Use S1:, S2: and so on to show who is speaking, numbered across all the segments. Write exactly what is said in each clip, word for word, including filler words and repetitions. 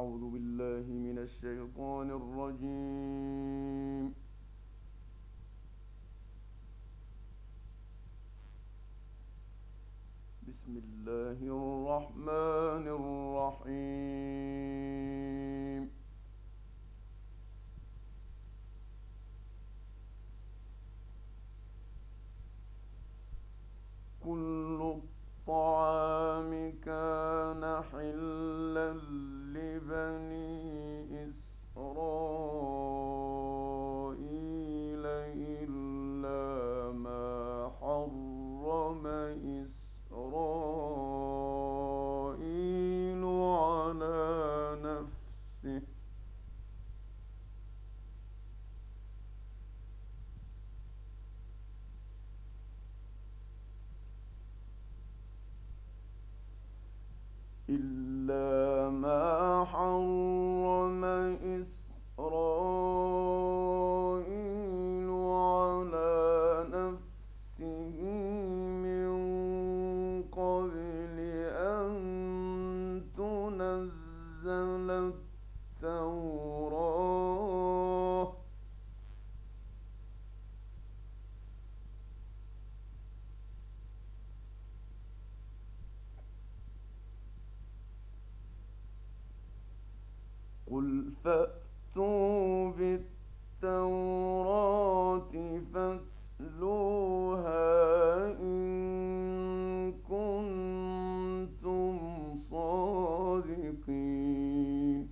S1: أعوذ بالله من الشيطان الرجيم. بسم الله الرحمن الرحيم. كل الطعام كان حلا لبني إسرائيل إلا ما حرم إسرائيل على نفسه إلا ما حرم إسرائيل على نفسه من قبل أن تنزل التوراة قل فأتوا بالتوراة فاتلوها إن كنتم صادقين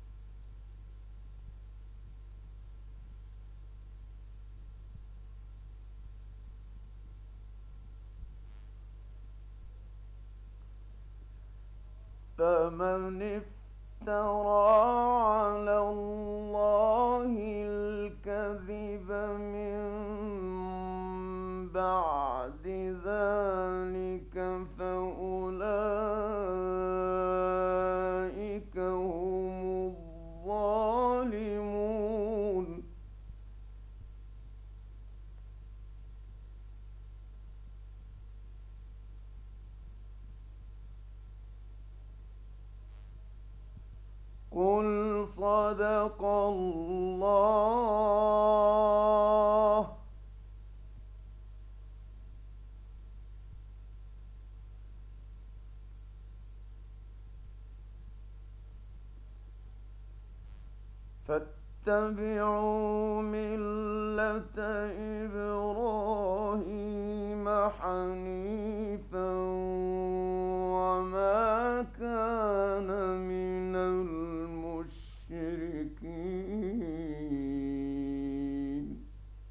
S1: فمن افترى على الله الكذب من بعد ذلك فأولئك هم الظالمون قل صدق الله. فاتبعوا ملة إبراهيم حنيفا وما كان من المشركين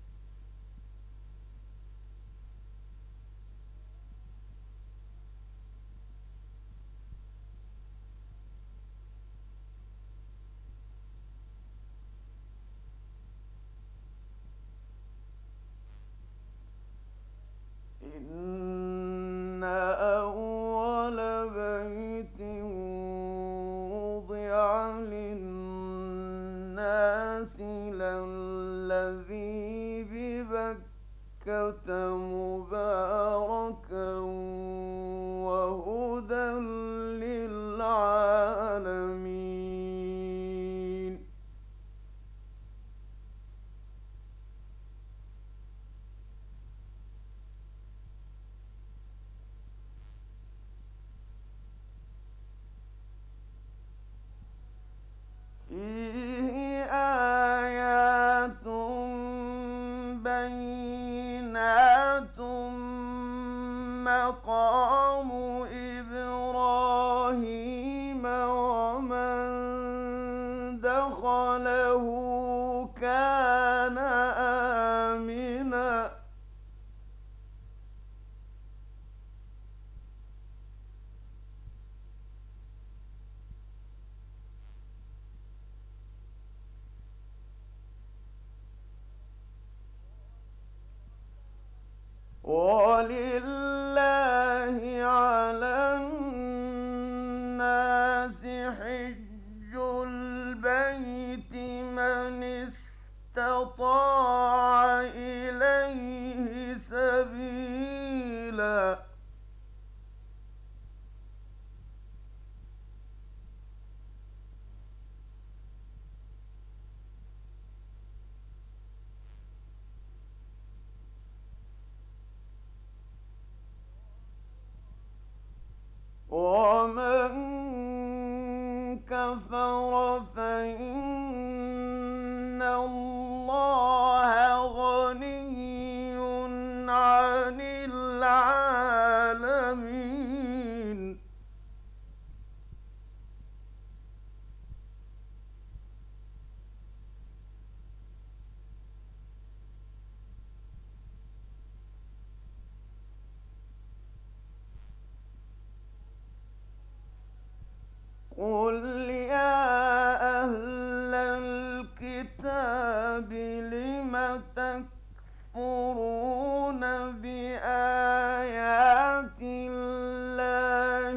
S1: إن أول بيت وضع للناس للذي ببكة مباركا وهدى للعالمين فيه آيات بينات مقام إبراهيم ومن دخله كان آمنا ولله على الناس حج البيت من استطاع إليه سبيلا قل يا أهل الكتاب لم تكفرون بآيات الله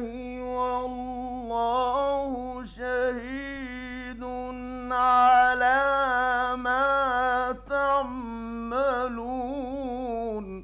S1: والله شهيد على ما تعملون.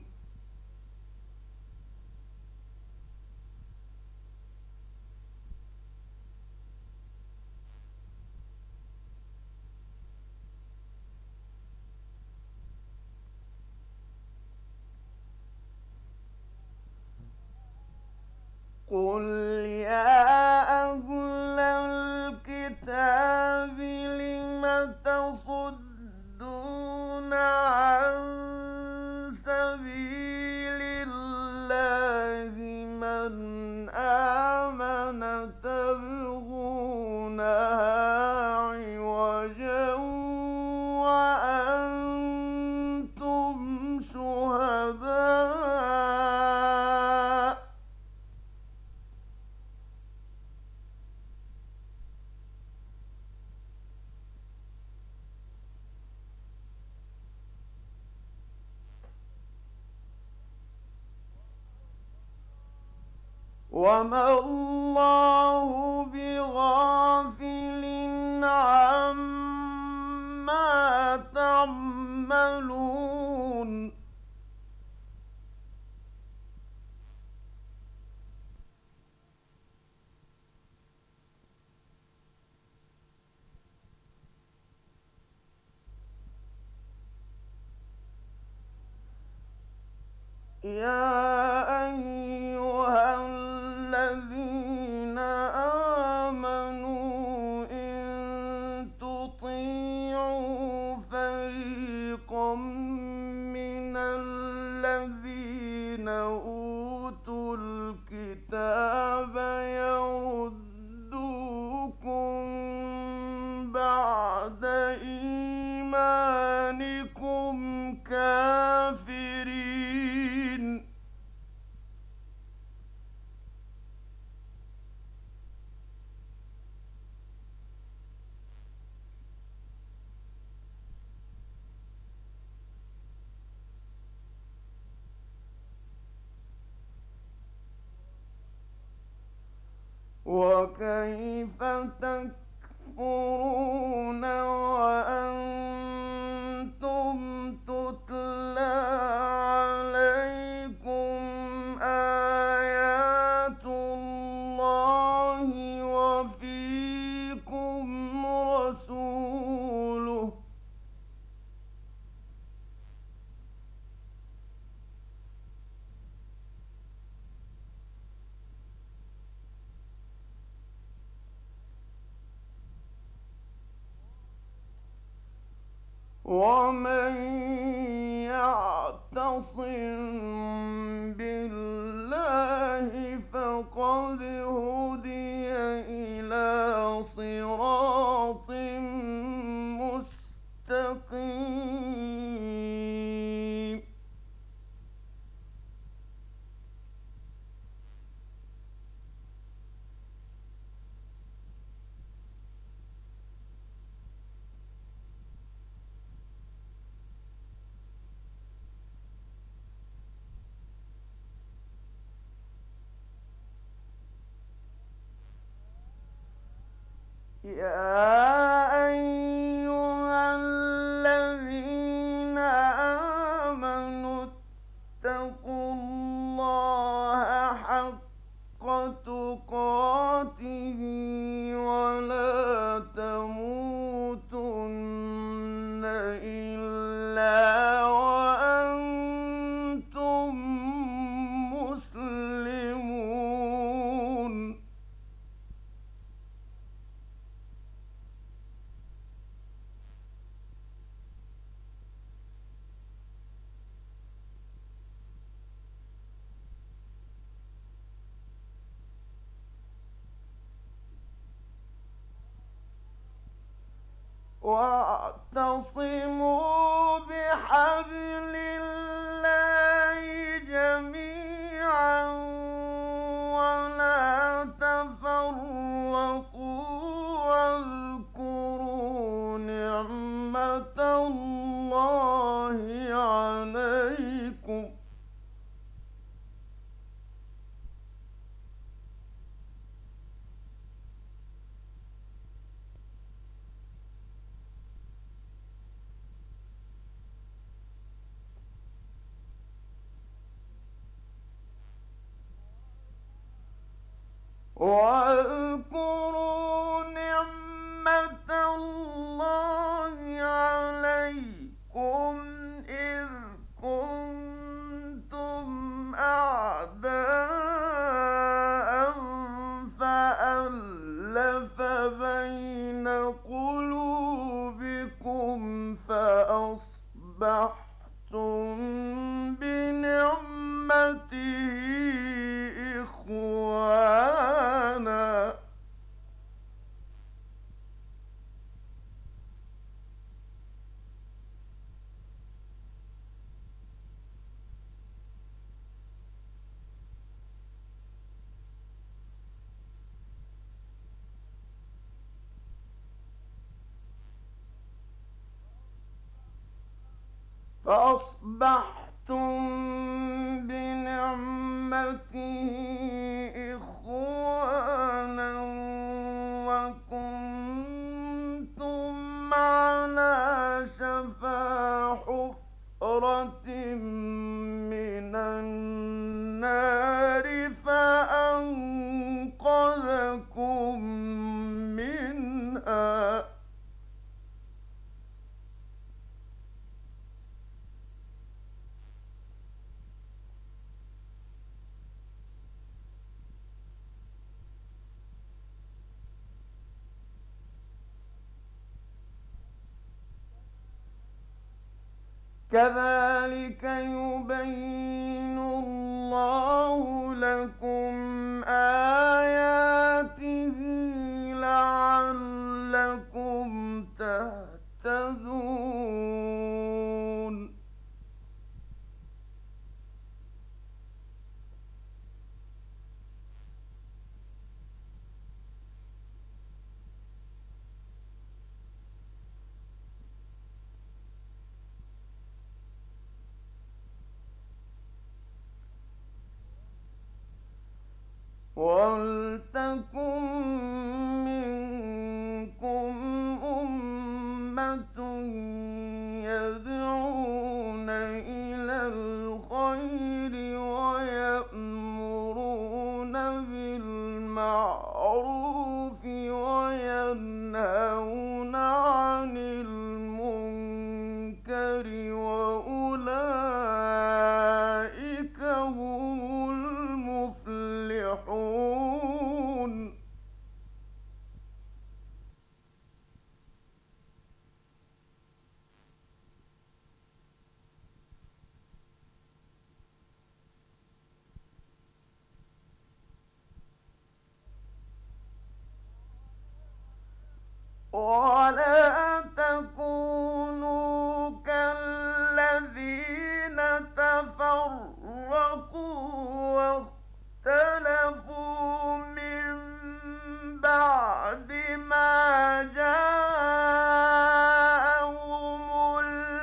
S1: قل يا أهل الكتاب لم تصدون عن سبيل الله من آمن تبغونها عوجا وأنتم شهداء. وما الله بغافل عما تعملون. يا أيها الذين آمنوا إن تطيعوا فريقا من الذين أوتوا الكتاب يردوكم بعد إيمانكم كافرين. وكيف تكفرون وأنتم تتلى عليكم آيات الله وفيكم رسوله ومن يعتصم بالله فقد هدي إلى صراط مستقيم. يا أيها الذين آمنوا اتقوا الله حق تقاته ولا تموتن إلا وأنتم مسلمون. واعتصموا بحبل الله جميعا ولا تفرقوا واذكروا نعمة الله عليكم إذ كنتم أعداء فألف بين قلوبكم فأصبحتم بنعمته إخوانا. فأصبحتم بنعمته إخوانا وكنتم على شفا حفرة من النار فأنقذكم منها. كذلك يبين الله لكم آياته لعلكم تهتدون. وَلْتَكُن مِّنكُمْ أُمَّةٌ يَدْعُونَ إِلَى الْخَيْرِ وَيَأْمُرُونَ بِالْمَعْرُوفِ وَيَنْهَوْنَ عَنِ الْمُنكَرِ وَأُولَٰئِكَ هُمُ المفلحون. ولا تكونوا كالذين تفرقوا واختلفوا من بعد ما جاءهم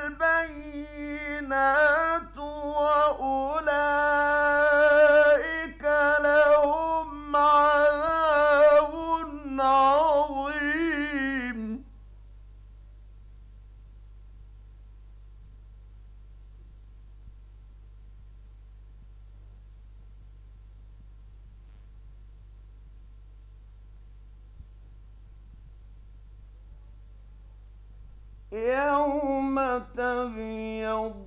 S1: البينات وأولئك لهم عذاب عظيم. يوم تبيض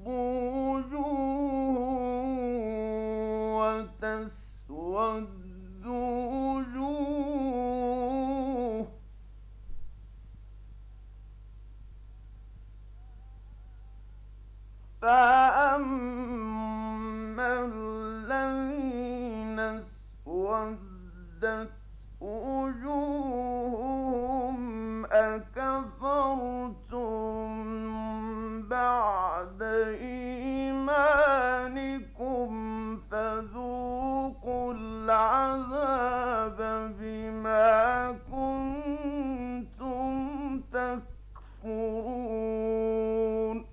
S1: وجوه وتسود وجوه فأما الذين اسودت وجوههم أكفرتم بعد إيمانكم فذوقوا العذاب بما كنتم تكفرون.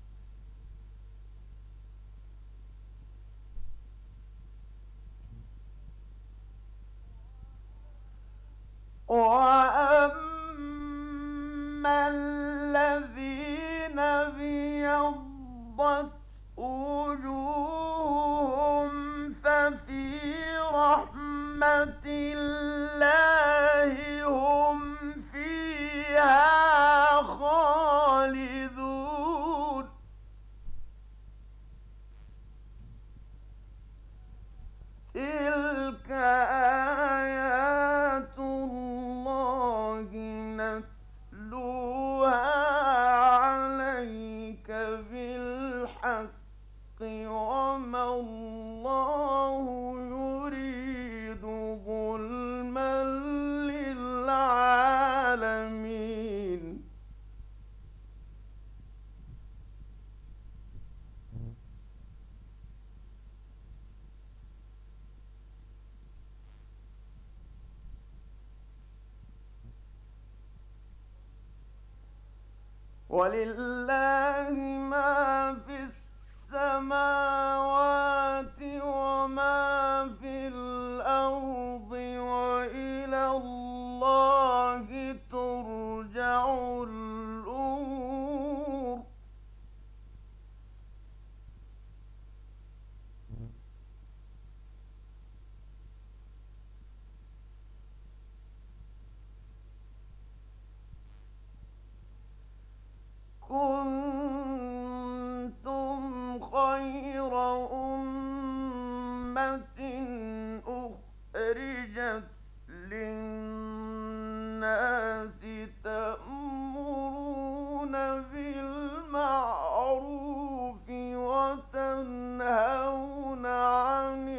S1: وأما الذين ابيضت وجوههم ففي رحمة الله هم فيها خالدون تلك آيات الله نتلوها عليك بالحق وما الله يريد ظلما للعالمين ولله ما في السماوات وما في الأرض وإلى الله ترجع الأمور كنتم خير أمة أخرجت للناس تأمرون بالمعروف وتنهون عن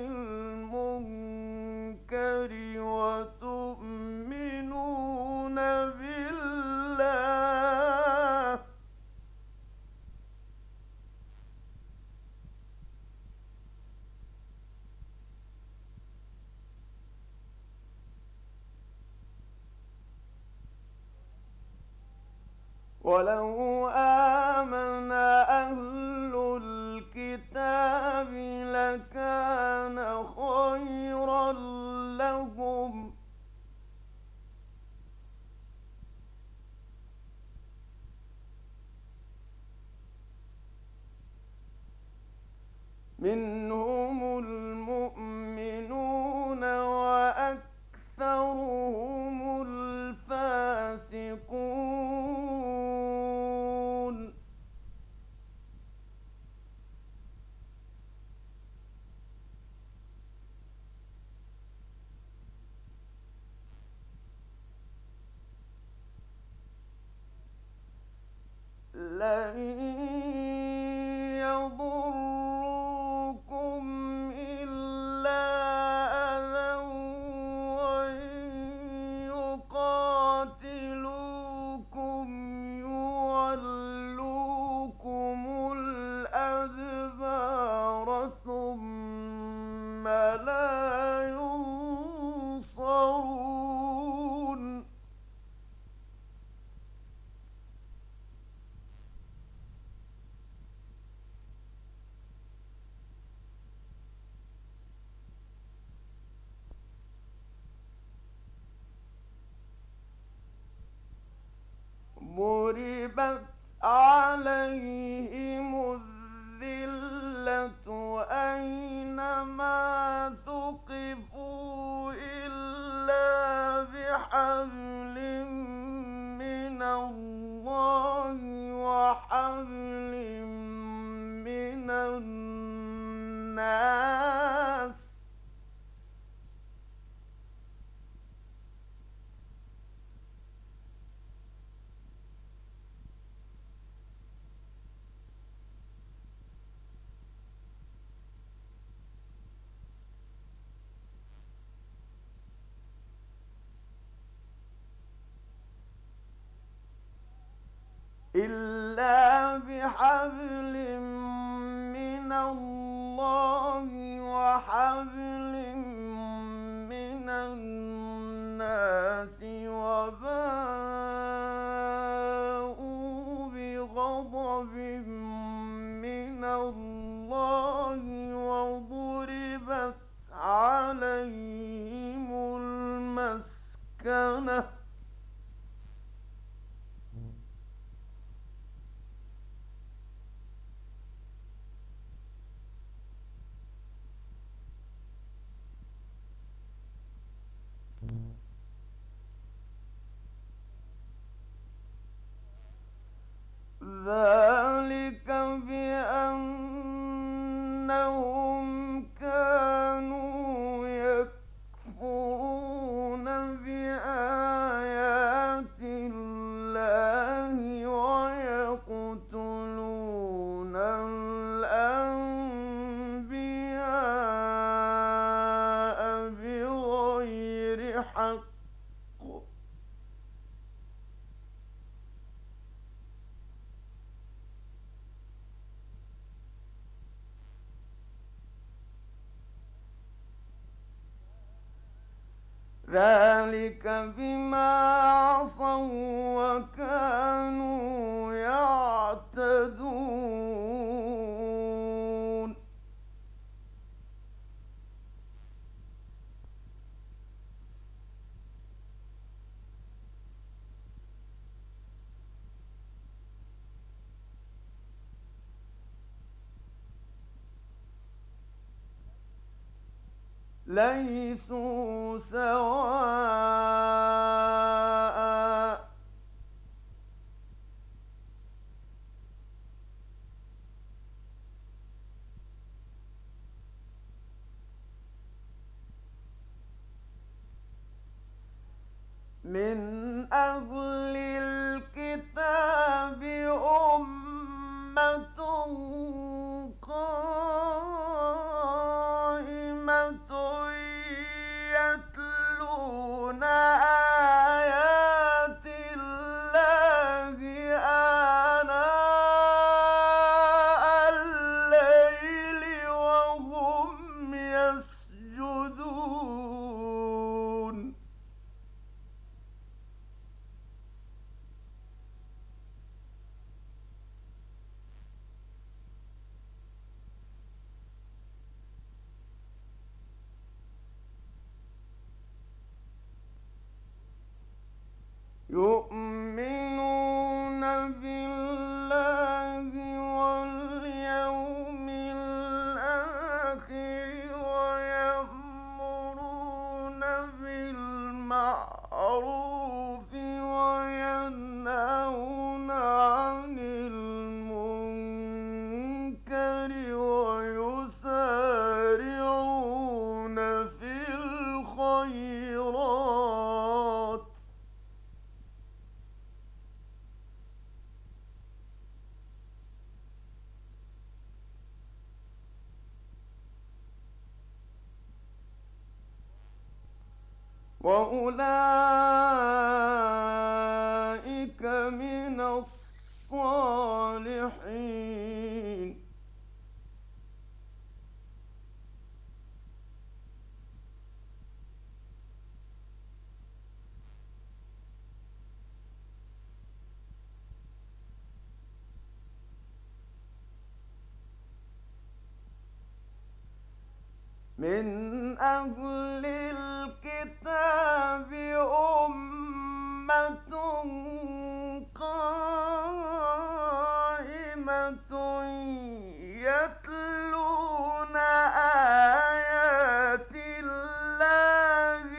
S1: المنكر وتؤمنون بالله ولو آمن أهل الكتاب لكان خيرا لهم منهم المؤمنون وأكثرهم الفاسقون لن يضروكم إلا أذى وإن يقاتلوكم يولوكم الأدبار ثم لا ينصرون ضربت عليهم الذلة أينما ثقفوا إلا بحبل من الله وحبل من الناس إلا بحبل من الله وحبل من الناس وباءوا بغضب من الله وضربت عليهم المسكنة بحق. ذلك بما عصوا وكانوا يعتدون. ليسوا سواء من أهل الكتاب أمة قائمة يتلون آيات الله آناء الليل وهم يسجدون. يؤمنون بالله واليوم الآخر ويأمرون بالمعروف وينهون عن المنكر ويسارعون في الخيرات وأولئك من الصالحين. من أهل الكتاب أمة قائمة يتلون آيات الله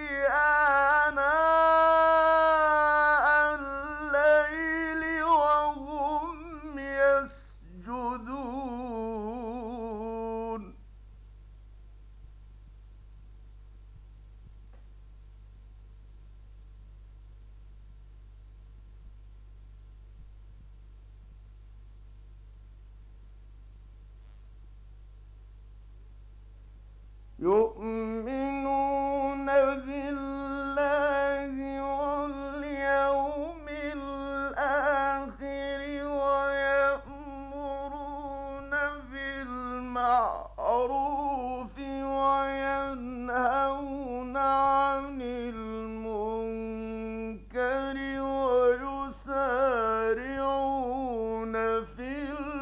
S1: آناء الليل وهم يسجدون. يؤمنون بالله واليوم الآخر ويأمرون بالمعروف وينهون عن المنكر ويسارعون في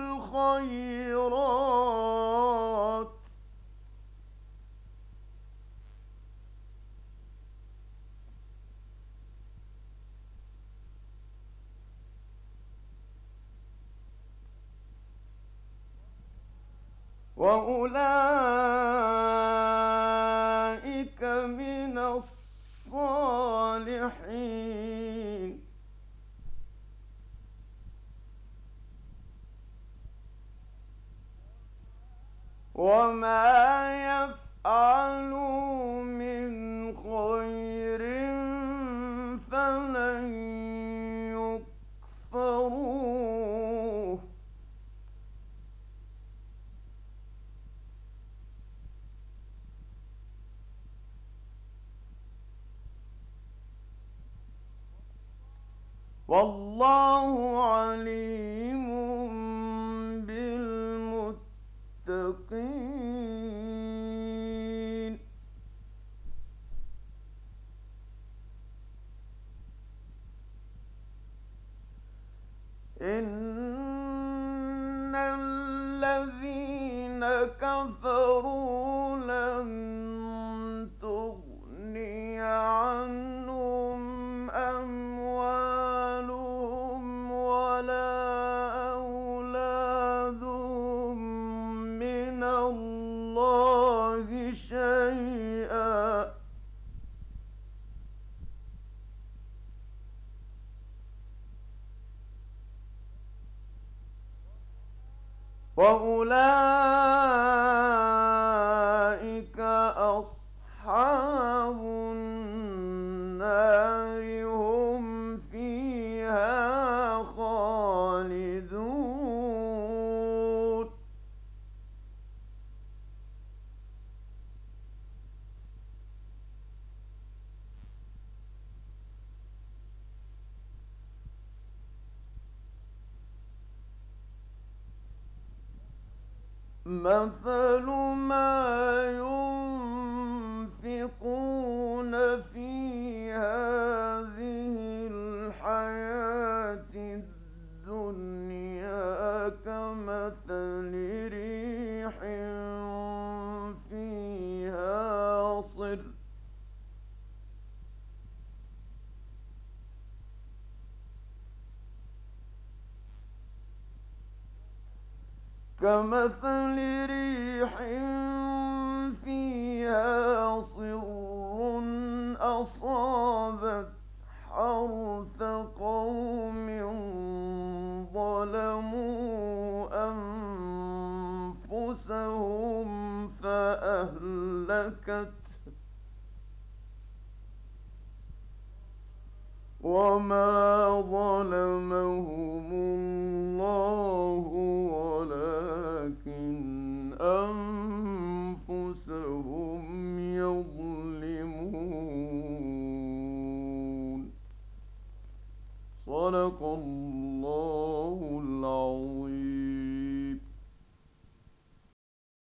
S1: الخيرات وأولئك من الصالحين. وما يفعلوا من خير فلن يكفروه والله عليم بالمتقين. إن الذين كفروا لن تغني عنهم أموالهم ولا أولادهم من الله شيئا، وأولئك أصحاب النار هم فيها خالدون. مثل ما ينفقون في هذه الحياة الدنيا كمثل ريح فيها صر كمثل ريح فيها صر أصابت حرث قوم ظلموا أنفسهم فأهلكت وما ظلمهم الله ولكن أنفسهم يظلمون. صدق الله العظيم.